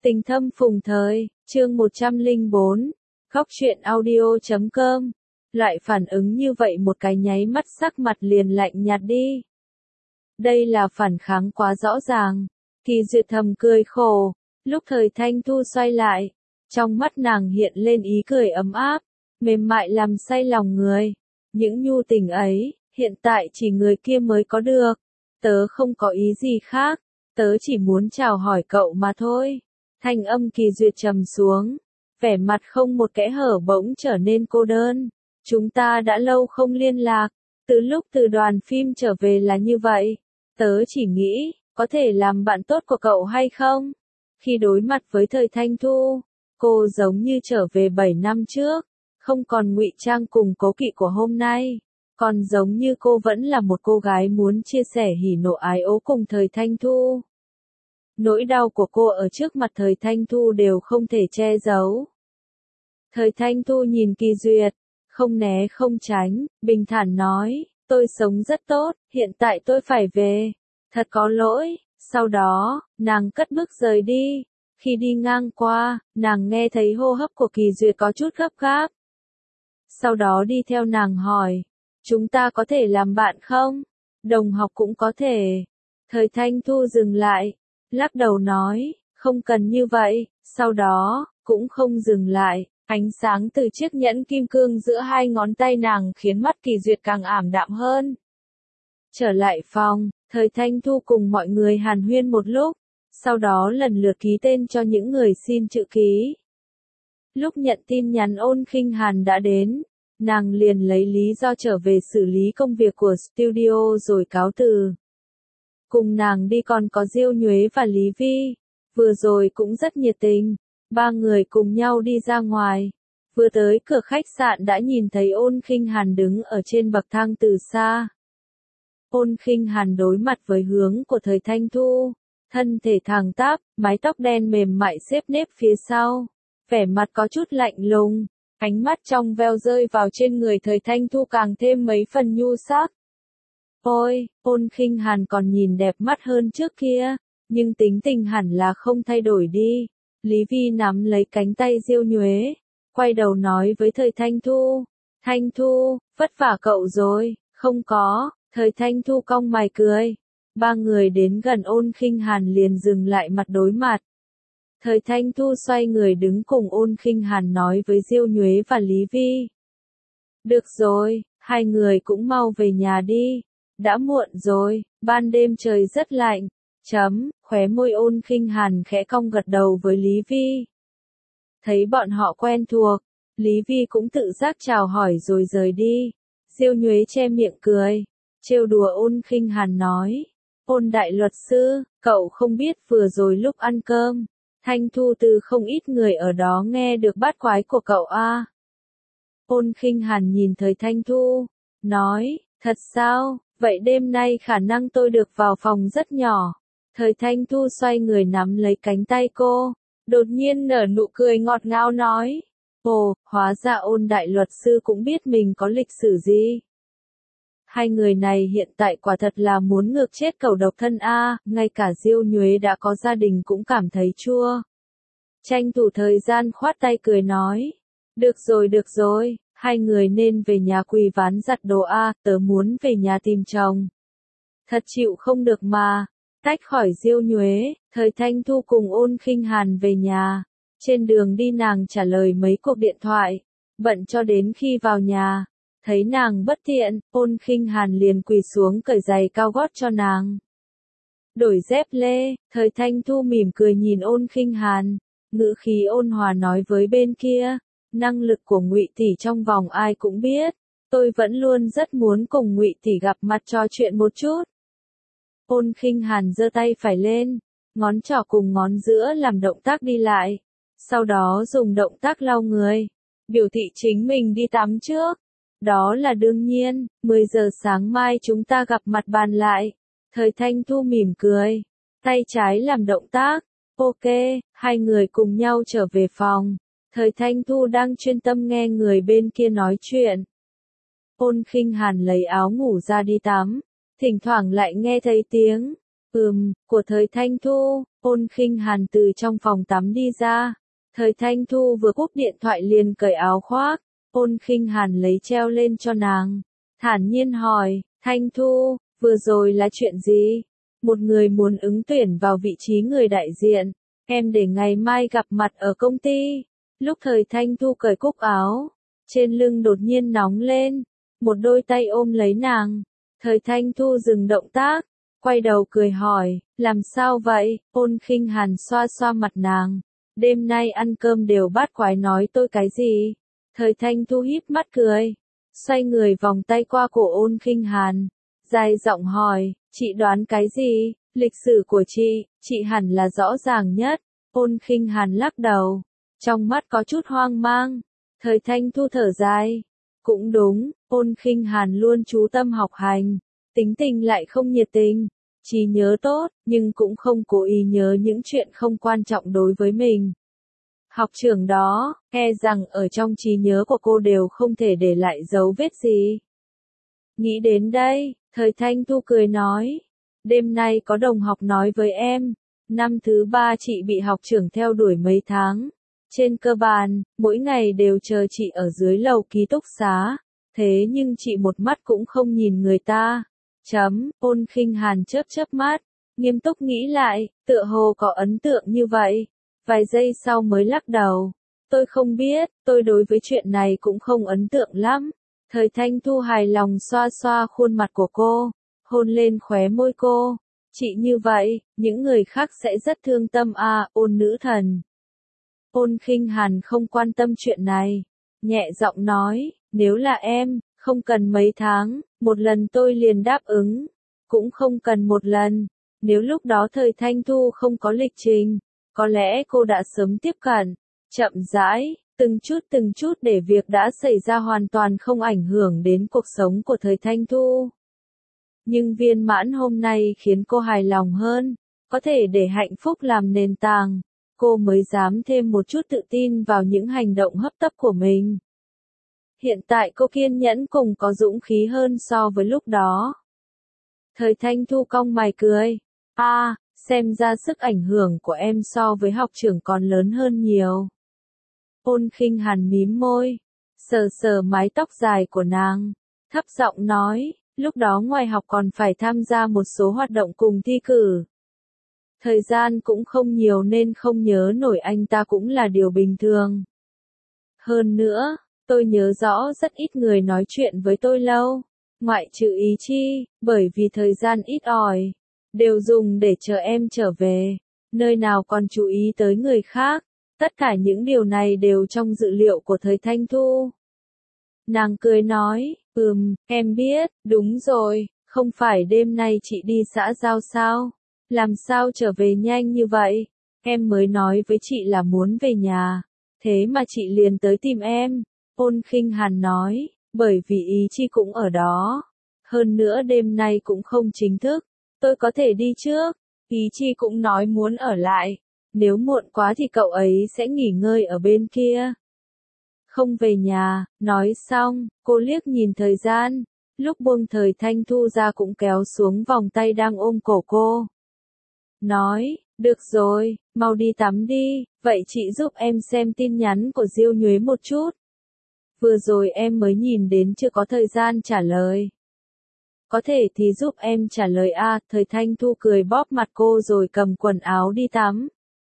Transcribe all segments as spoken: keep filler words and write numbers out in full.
Tình thâm phùng thời, chương một trăm lẻ bốn, Góc truyện audio chấm com. Loại phản ứng như vậy một cái nháy mắt sắc mặt liền lạnh nhạt đi. Đây là phản kháng quá rõ ràng. Kỳ Duyệt thầm cười khổ, lúc Thời Thanh Thu xoay lại, trong mắt nàng hiện lên ý cười ấm áp, mềm mại làm say lòng người. Những nhu tình ấy, hiện tại chỉ người kia mới có được. Tớ không có ý gì khác, tớ chỉ muốn chào hỏi cậu mà thôi. Thanh âm Kỳ Duyệt trầm xuống, vẻ mặt không một kẽ hở bỗng trở nên cô đơn. Chúng ta đã lâu không liên lạc, từ lúc từ đoàn phim trở về là như vậy. Tớ chỉ nghĩ, có thể làm bạn tốt của cậu hay không? Khi đối mặt với Thời Thanh Thu, cô giống như trở về bảy năm trước, không còn ngụy trang cùng cố kỵ của hôm nay, còn giống như cô vẫn là một cô gái muốn chia sẻ hỉ nộ ái ố cùng Thời Thanh Thu. Nỗi đau của cô ở trước mặt Thời Thanh Thu đều không thể che giấu. Thời Thanh Thu nhìn Kỳ Duyệt, không né không tránh, bình thản nói, tôi sống rất tốt, hiện tại tôi phải về. Thật có lỗi. Sau đó, nàng cất bước rời đi. Khi đi ngang qua, nàng nghe thấy hô hấp của Kỳ Duyệt có chút gấp gáp. Sau đó đi theo nàng hỏi, chúng ta có thể làm bạn không? Đồng học cũng có thể. Thời Thanh Thu dừng lại, lắc đầu nói, không cần như vậy. Sau đó, cũng không dừng lại, ánh sáng từ chiếc nhẫn kim cương giữa hai ngón tay nàng khiến mắt Kỳ Duyệt càng ảm đạm hơn. Trở lại phòng, Thời Thanh Thu cùng mọi người hàn huyên một lúc, sau đó lần lượt ký tên cho những người xin chữ ký. Lúc nhận tin nhắn Ôn Khinh Hàn đã đến, nàng liền lấy lý do trở về xử lý công việc của studio rồi cáo từ. Cùng nàng đi còn có Diêu Nhuế và Lý Vi, vừa rồi cũng rất nhiệt tình, ba người cùng nhau đi ra ngoài. Vừa tới cửa khách sạn đã nhìn thấy Ôn Khinh Hàn đứng ở trên bậc thang từ xa. Ôn Khinh Hàn đối mặt với hướng của Thời Thanh Thu, thân thể thẳng tắp, mái tóc đen mềm mại xếp nếp phía sau, vẻ mặt có chút lạnh lùng, ánh mắt trong veo rơi vào trên người Thời Thanh Thu càng thêm mấy phần nhu sắc. Ôi, Ôn Khinh Hàn còn nhìn đẹp mắt hơn trước kia, nhưng tính tình hẳn là không thay đổi đi. Lý Vi nắm lấy cánh tay Diêu Nhuế, quay đầu nói với Thời Thanh Thu, Thanh Thu, vất vả cậu rồi. Không có. Thời Thanh Thu cong mày cười. Ba người đến gần Ôn Khinh Hàn liền dừng lại mặt đối mặt. Thời Thanh Thu xoay người đứng cùng Ôn Khinh Hàn nói với Diêu Nhuế và Lý Vi. Được rồi, hai người cũng mau về nhà đi. Đã muộn rồi, ban đêm trời rất lạnh. Chấm, khóe môi Ôn Khinh Hàn khẽ cong gật đầu với Lý Vi. Thấy bọn họ quen thuộc, Lý Vi cũng tự giác chào hỏi rồi rời đi. Diêu Nhuế che miệng cười, trêu đùa Ôn Khinh Hàn nói, Ôn đại luật sư, cậu không biết vừa rồi lúc ăn cơm, Thanh Thu từ không ít người ở đó nghe được bát quái của cậu a. Ôn Khinh Hàn nhìn Thời Thanh Thu, nói, thật sao, vậy đêm nay khả năng tôi được vào phòng rất nhỏ. Thời Thanh Thu xoay người nắm lấy cánh tay cô, đột nhiên nở nụ cười ngọt ngào nói, ồ, hóa ra Ôn đại luật sư cũng biết mình có lịch sử gì. Hai người này hiện tại quả thật là muốn ngược chết cầu độc thân a, ngay cả Diêu Nhuế đã có gia đình cũng cảm thấy chua. Tranh thủ thời gian khoát tay cười nói, được rồi được rồi, hai người nên về nhà quỳ ván giặt đồ a, tớ muốn về nhà tìm chồng. Thật chịu không được mà. Tách khỏi Diêu Nhuế, Thời Thanh Thu cùng Ôn Khinh Hàn về nhà. Trên đường đi nàng trả lời mấy cuộc điện thoại, bận cho đến khi vào nhà. Thấy nàng bất tiện, Ôn Khinh Hàn liền quỳ xuống cởi giày cao gót cho nàng. Đổi dép lê, Thời Thanh Thu mỉm cười nhìn Ôn Khinh Hàn, ngữ khí ôn hòa nói với bên kia, năng lực của Ngụy tỷ trong vòng ai cũng biết, tôi vẫn luôn rất muốn cùng Ngụy tỷ gặp mặt trò chuyện một chút. Ôn Khinh Hàn giơ tay phải lên, ngón trỏ cùng ngón giữa làm động tác đi lại, sau đó dùng động tác lau người, biểu thị chính mình đi tắm trước. Đó là đương nhiên, mười giờ sáng mai chúng ta gặp mặt bàn lại. Thời Thanh Thu mỉm cười, tay trái làm động tác, ok, hai người cùng nhau trở về phòng. Thời Thanh Thu đang chuyên tâm nghe người bên kia nói chuyện. Ôn Khinh Hàn lấy áo ngủ ra đi tắm, thỉnh thoảng lại nghe thấy tiếng Ừm, của Thời Thanh Thu. Ôn Khinh Hàn từ trong phòng tắm đi ra. Thời Thanh Thu vừa cúp điện thoại liền cởi áo khoác. Ôn Khinh Hàn lấy treo lên cho nàng. Thản nhiên hỏi, Thanh Thu, vừa rồi là chuyện gì? Một người muốn ứng tuyển vào vị trí người đại diện. Em để ngày mai gặp mặt ở công ty. Lúc Thời Thanh Thu cởi cúc áo, trên lưng đột nhiên nóng lên. Một đôi tay ôm lấy nàng. Thời Thanh Thu dừng động tác, quay đầu cười hỏi, làm sao vậy? Ôn Khinh Hàn xoa xoa mặt nàng. Đêm nay ăn cơm đều bát quái nói tôi cái gì? Thời Thanh Thu híp mắt cười, xoay người vòng tay qua cổ Ôn Khinh Hàn, dài giọng hỏi, chị đoán cái gì? Lịch sử của chị, chị hẳn là rõ ràng nhất. Ôn Khinh Hàn lắc đầu, trong mắt có chút hoang mang. Thời Thanh Thu thở dài, cũng đúng, Ôn Khinh Hàn luôn chú tâm học hành, tính tình lại không nhiệt tình, trí nhớ tốt, nhưng cũng không cố ý nhớ những chuyện không quan trọng đối với mình. Học trưởng đó, e rằng ở trong trí nhớ của cô đều không thể để lại dấu vết gì. Nghĩ đến đây, Thời Thanh Thu cười nói, đêm nay có đồng học nói với em, năm thứ ba chị bị học trưởng theo đuổi mấy tháng. Trên cơ bản, mỗi ngày đều chờ chị ở dưới lầu ký túc xá, thế nhưng chị một mắt cũng không nhìn người ta. Chấm, Ôn Khinh Hàn chớp chớp mắt, nghiêm túc nghĩ lại, tựa hồ có ấn tượng như vậy. Vài giây sau mới lắc đầu. Tôi không biết, tôi đối với chuyện này cũng không ấn tượng lắm. Thời Thanh Thu hài lòng xoa xoa khuôn mặt của cô, hôn lên khóe môi cô. Chị như vậy, những người khác sẽ rất thương tâm à, Ôn nữ thần. Ôn Khinh Hàn không quan tâm chuyện này, nhẹ giọng nói, nếu là em, không cần mấy tháng, một lần tôi liền đáp ứng, cũng không cần một lần. Nếu lúc đó Thời Thanh Thu không có lịch trình, có lẽ cô đã sớm tiếp cận, chậm rãi, từng chút từng chút để việc đã xảy ra hoàn toàn không ảnh hưởng đến cuộc sống của Thời Thanh Thu. Nhưng viên mãn hôm nay khiến cô hài lòng hơn, có thể để hạnh phúc làm nền tảng, cô mới dám thêm một chút tự tin vào những hành động hấp tấp của mình. Hiện tại cô kiên nhẫn cùng có dũng khí hơn so với lúc đó. Thời Thanh Thu cong mày cười, a, à, xem ra sức ảnh hưởng của em so với học trưởng còn lớn hơn nhiều. Ôn Khinh Hàn mím môi, sờ sờ mái tóc dài của nàng, thấp giọng nói, lúc đó ngoài học còn phải tham gia một số hoạt động cùng thi cử. Thời gian cũng không nhiều nên không nhớ nổi anh ta cũng là điều bình thường. Hơn nữa, tôi nhớ rõ rất ít người nói chuyện với tôi lâu, ngoại trừ Ý Chi, bởi vì thời gian ít ỏi, đều dùng để chờ em trở về, nơi nào còn chú ý tới người khác. Tất cả những điều này đều trong dự liệu của Thời Thanh Thu. Nàng cười nói, ừm, em biết, đúng rồi, không phải đêm nay chị đi xã giao sao? Làm sao trở về nhanh như vậy? Em mới nói với chị là muốn về nhà, thế mà chị liền tới tìm em. Ôn Khinh Hàn nói, bởi vì Ý Chi cũng ở đó. Hơn nữa đêm nay cũng không chính thức, tôi có thể đi trước. Ý Chi cũng nói muốn ở lại. Nếu muộn quá thì cậu ấy sẽ nghỉ ngơi ở bên kia. Không về nhà, nói xong, cô liếc nhìn thời gian. Lúc buông Thời Thanh Thu ra cũng kéo xuống vòng tay đang ôm cổ cô. Nói, được rồi, mau đi tắm đi, vậy chị giúp em xem tin nhắn của Diêu Nhuế một chút. Vừa rồi em mới nhìn đến chưa có thời gian trả lời. Có thể thì giúp em trả lời a. Thời Thanh Thu cười bóp mặt cô rồi cầm quần áo đi tắm.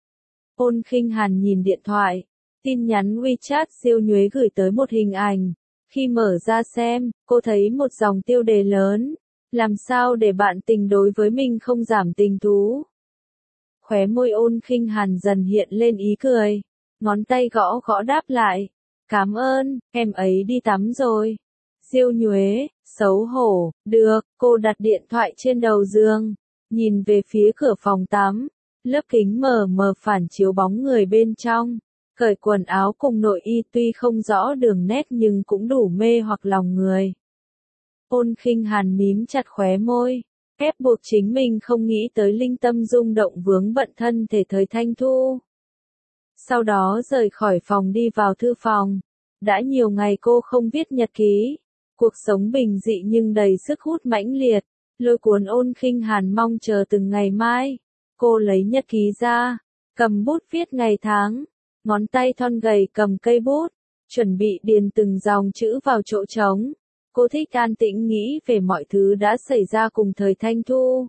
Ôn Khinh Hàn nhìn điện thoại, tin nhắn WeChat Diêu Nhuế gửi tới một hình ảnh. Khi mở ra xem, cô thấy một dòng tiêu đề lớn. Làm sao để bạn tình đối với mình không giảm tình thú? Khóe môi Ôn Khinh Hàn dần hiện lên ý cười. Ngón tay gõ gõ đáp lại. Cảm ơn, em ấy đi tắm rồi. Diêu Nhuế, xấu hổ, được, cô đặt điện thoại trên đầu giường, nhìn về phía cửa phòng tắm. Lớp kính mờ mờ phản chiếu bóng người bên trong. Cởi quần áo cùng nội y tuy không rõ đường nét nhưng cũng đủ mê hoặc lòng người. Ôn Khinh Hàn mím chặt khóe môi, ép buộc chính mình không nghĩ tới linh tâm rung động vướng bận thân thể Thời Thanh Thu. Sau đó rời khỏi phòng đi vào thư phòng. Đã nhiều ngày cô không viết nhật ký. Cuộc sống bình dị nhưng đầy sức hút mãnh liệt. lôi cuốn Ôn Khinh Hàn mong chờ từng ngày mai. Cô lấy nhật ký ra, cầm bút viết ngày tháng, ngón tay thon gầy cầm cây bút, chuẩn bị điền từng dòng chữ vào chỗ trống. Cô thích an tĩnh nghĩ về mọi thứ đã xảy ra cùng Thời Thanh Thu.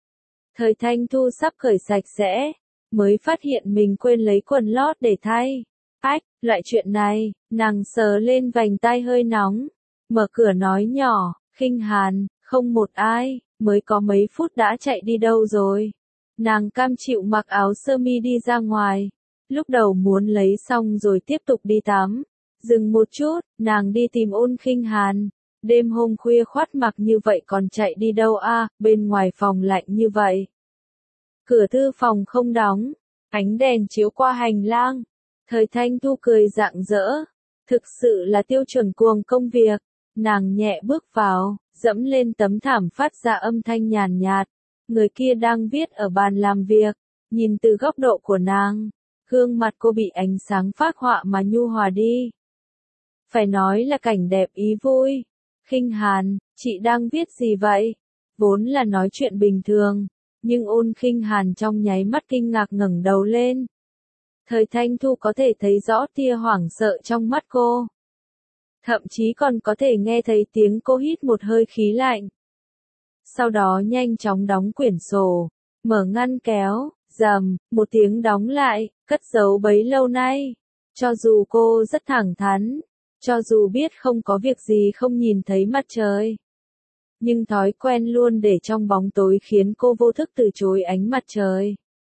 Thời Thanh Thu sắp cởi sạch sẽ, mới phát hiện mình quên lấy quần lót để thay. Ách, loại chuyện này, nàng sờ lên vành tai hơi nóng, mở cửa nói nhỏ, Khinh Hàn, không một ai, mới có mấy phút đã chạy đi đâu rồi. Nàng cam chịu mặc áo sơ mi đi ra ngoài, lúc đầu muốn lấy xong rồi tiếp tục đi tắm. Dừng một chút, nàng đi tìm Ôn Khinh Hàn. Đêm hôm khuya khoắt mặc như vậy còn chạy đi đâu a? À, bên ngoài phòng lạnh như vậy. Cửa thư phòng không đóng, ánh đèn chiếu qua hành lang. Thời Thanh Thu cười rạng rỡ, thực sự là tiêu chuẩn cuồng công việc. Nàng nhẹ bước vào, dẫm lên tấm thảm phát ra âm thanh nhàn nhạt. Người kia đang viết ở bàn làm việc, nhìn từ góc độ của nàng, gương mặt cô bị ánh sáng phác họa mà nhu hòa đi. Phải nói là cảnh đẹp ý vui. Khinh Hàn, chị đang viết gì vậy? Vốn là nói chuyện bình thường, nhưng Ôn Khinh Hàn trong nháy mắt kinh ngạc ngẩng đầu lên. Thời Thanh Thu có thể thấy rõ tia hoảng sợ trong mắt cô. Thậm chí còn có thể nghe thấy tiếng cô hít một hơi khí lạnh. Sau đó nhanh chóng đóng quyển sổ, mở ngăn kéo, rầm, một tiếng đóng lại, cất giấu bấy lâu nay. Cho dù cô rất thẳng thắn, cho dù biết không có việc gì không nhìn thấy mặt trời, nhưng thói quen luôn để trong bóng tối khiến cô vô thức từ chối ánh mặt trời.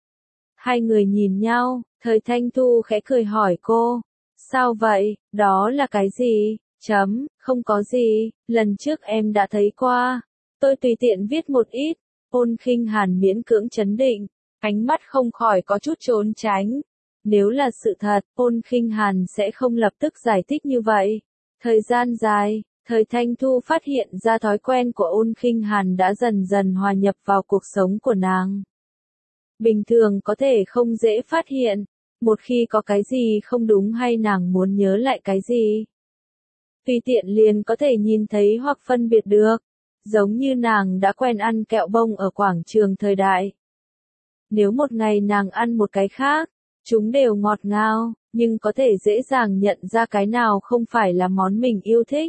Hai người nhìn nhau, Thời Thanh Thu khẽ cười hỏi cô, sao vậy, đó là cái gì? Chấm, không có gì, lần trước em đã thấy qua. Tôi tùy tiện viết một ít. Ôn Khinh Hàn miễn cưỡng trấn định, ánh mắt không khỏi có chút trốn tránh. Nếu là sự thật, Ôn Khinh Hàn sẽ không lập tức giải thích như vậy. Thời gian dài, Thời Thanh Thu phát hiện ra thói quen của Ôn Khinh Hàn đã dần dần hòa nhập vào cuộc sống của nàng. Bình thường có thể không dễ phát hiện, một khi có cái gì không đúng hay nàng muốn nhớ lại cái gì, tùy tiện liền có thể nhìn thấy hoặc phân biệt được, giống như nàng đã quen ăn kẹo bông ở quảng trường thời đại. Nếu một ngày nàng ăn một cái khác, chúng đều ngọt ngào, nhưng có thể dễ dàng nhận ra cái nào không phải là món mình yêu thích.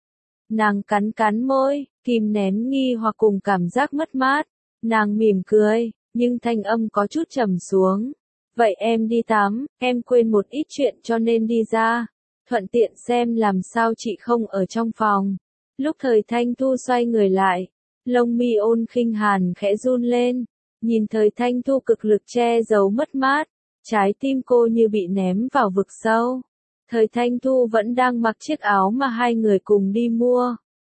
Nàng cắn cắn môi, kìm nén nghi hoặc cùng cảm giác mất mát. Nàng mỉm cười, nhưng thanh âm có chút trầm xuống. Vậy em đi tắm, em quên một ít chuyện cho nên đi ra. Thuận tiện xem làm sao chị không ở trong phòng. Lúc Thời Thanh Thu xoay người lại, lông mi Ôn Khinh Hàn khẽ run lên. Nhìn Thời Thanh Thu cực lực che giấu mất mát, trái tim cô như bị ném vào vực sâu. Thời Thanh Thu vẫn đang mặc chiếc áo mà hai người cùng đi mua.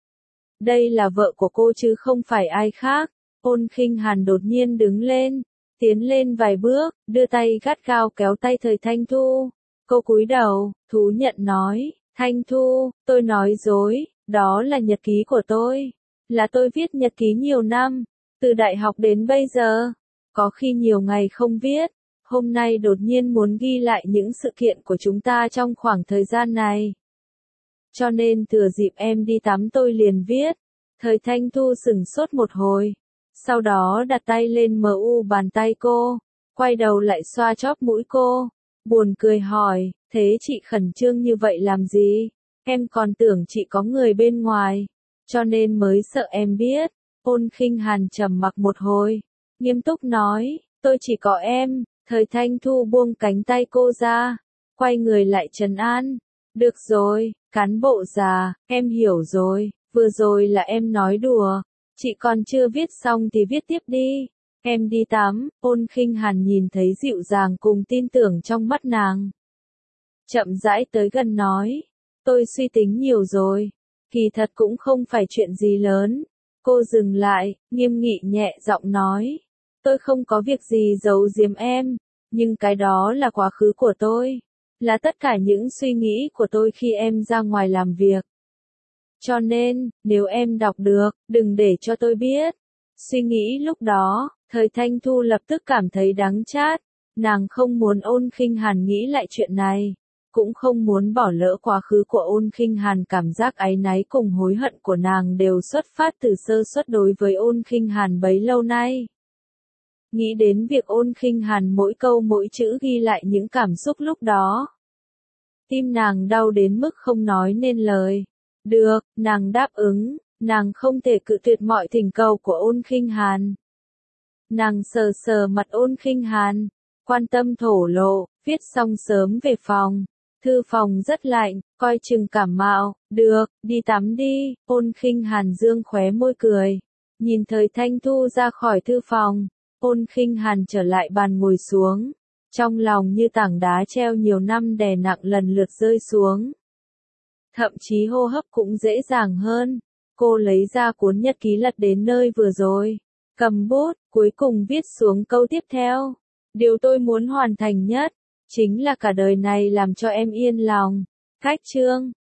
Đây là vợ của cô chứ không phải ai khác. Ôn Khinh Hàn đột nhiên đứng lên, tiến lên vài bước, đưa tay gắt gao kéo tay Thời Thanh Thu. Cô cúi đầu, thú nhận nói, Thanh Thu, tôi nói dối, đó là nhật ký của tôi. Là tôi viết nhật ký nhiều năm, từ đại học đến bây giờ. Có khi nhiều ngày không viết, hôm nay đột nhiên muốn ghi lại những sự kiện của chúng ta trong khoảng thời gian này. Cho nên thừa dịp em đi tắm tôi liền viết. Thời Thanh Thu sửng sốt một hồi, sau đó đặt tay lên mờ u bàn tay cô, quay đầu lại xoa chóp mũi cô, buồn cười hỏi, thế chị khẩn trương như vậy làm gì? Em còn tưởng chị có người bên ngoài, cho nên mới sợ em biết. Ôn Khinh Hàn trầm mặc một hồi, nghiêm túc nói, tôi chỉ có em. Thời Thanh Thu buông cánh tay cô ra, quay người lại trấn an. Được rồi, cán bộ già, em hiểu rồi, vừa rồi là em nói đùa, chị còn chưa viết xong thì viết tiếp đi. Em đi tắm. Ôn Khinh Hàn nhìn thấy dịu dàng cùng tin tưởng trong mắt nàng, chậm rãi tới gần nói, tôi suy tính nhiều rồi, kỳ thật cũng không phải chuyện gì lớn. Cô dừng lại, nghiêm nghị nhẹ giọng nói, tôi không có việc gì giấu giếm em, nhưng cái đó là quá khứ của tôi, là tất cả những suy nghĩ của tôi khi em ra ngoài làm việc. Cho nên, nếu em đọc được, đừng để cho tôi biết. Suy nghĩ lúc đó, Thời Thanh Thu lập tức cảm thấy đắng chát, nàng không muốn Ôn Khinh Hàn nghĩ lại chuyện này. cũng không muốn bỏ lỡ quá khứ của Ôn Khinh Hàn, cảm giác áy náy cùng hối hận của nàng đều xuất phát từ sơ suất đối với Ôn Khinh Hàn bấy lâu nay. Nghĩ đến việc Ôn Khinh Hàn mỗi câu mỗi chữ ghi lại những cảm xúc lúc đó. Tim nàng đau đến mức không nói nên lời. Được, nàng đáp ứng, nàng không thể cự tuyệt mọi thỉnh cầu của Ôn Khinh Hàn. Nàng sờ sờ mặt Ôn Khinh Hàn, quan tâm thổ lộ, viết xong sớm về phòng. Thư phòng rất lạnh, coi chừng cảm mạo, được, đi tắm đi. Ôn Khinh Hàn dương khóe môi cười. Nhìn Thời Thanh Thu ra khỏi thư phòng, Ôn Khinh Hàn trở lại bàn ngồi xuống. Trong lòng như tảng đá treo nhiều năm đè nặng lần lượt rơi xuống. Thậm chí hô hấp cũng dễ dàng hơn. Cô lấy ra cuốn nhật ký lật đến nơi vừa rồi. Cầm bút, cuối cùng viết xuống câu tiếp theo. Điều tôi muốn hoàn thành nhất, chính là cả đời này làm cho em yên lòng. Cách chương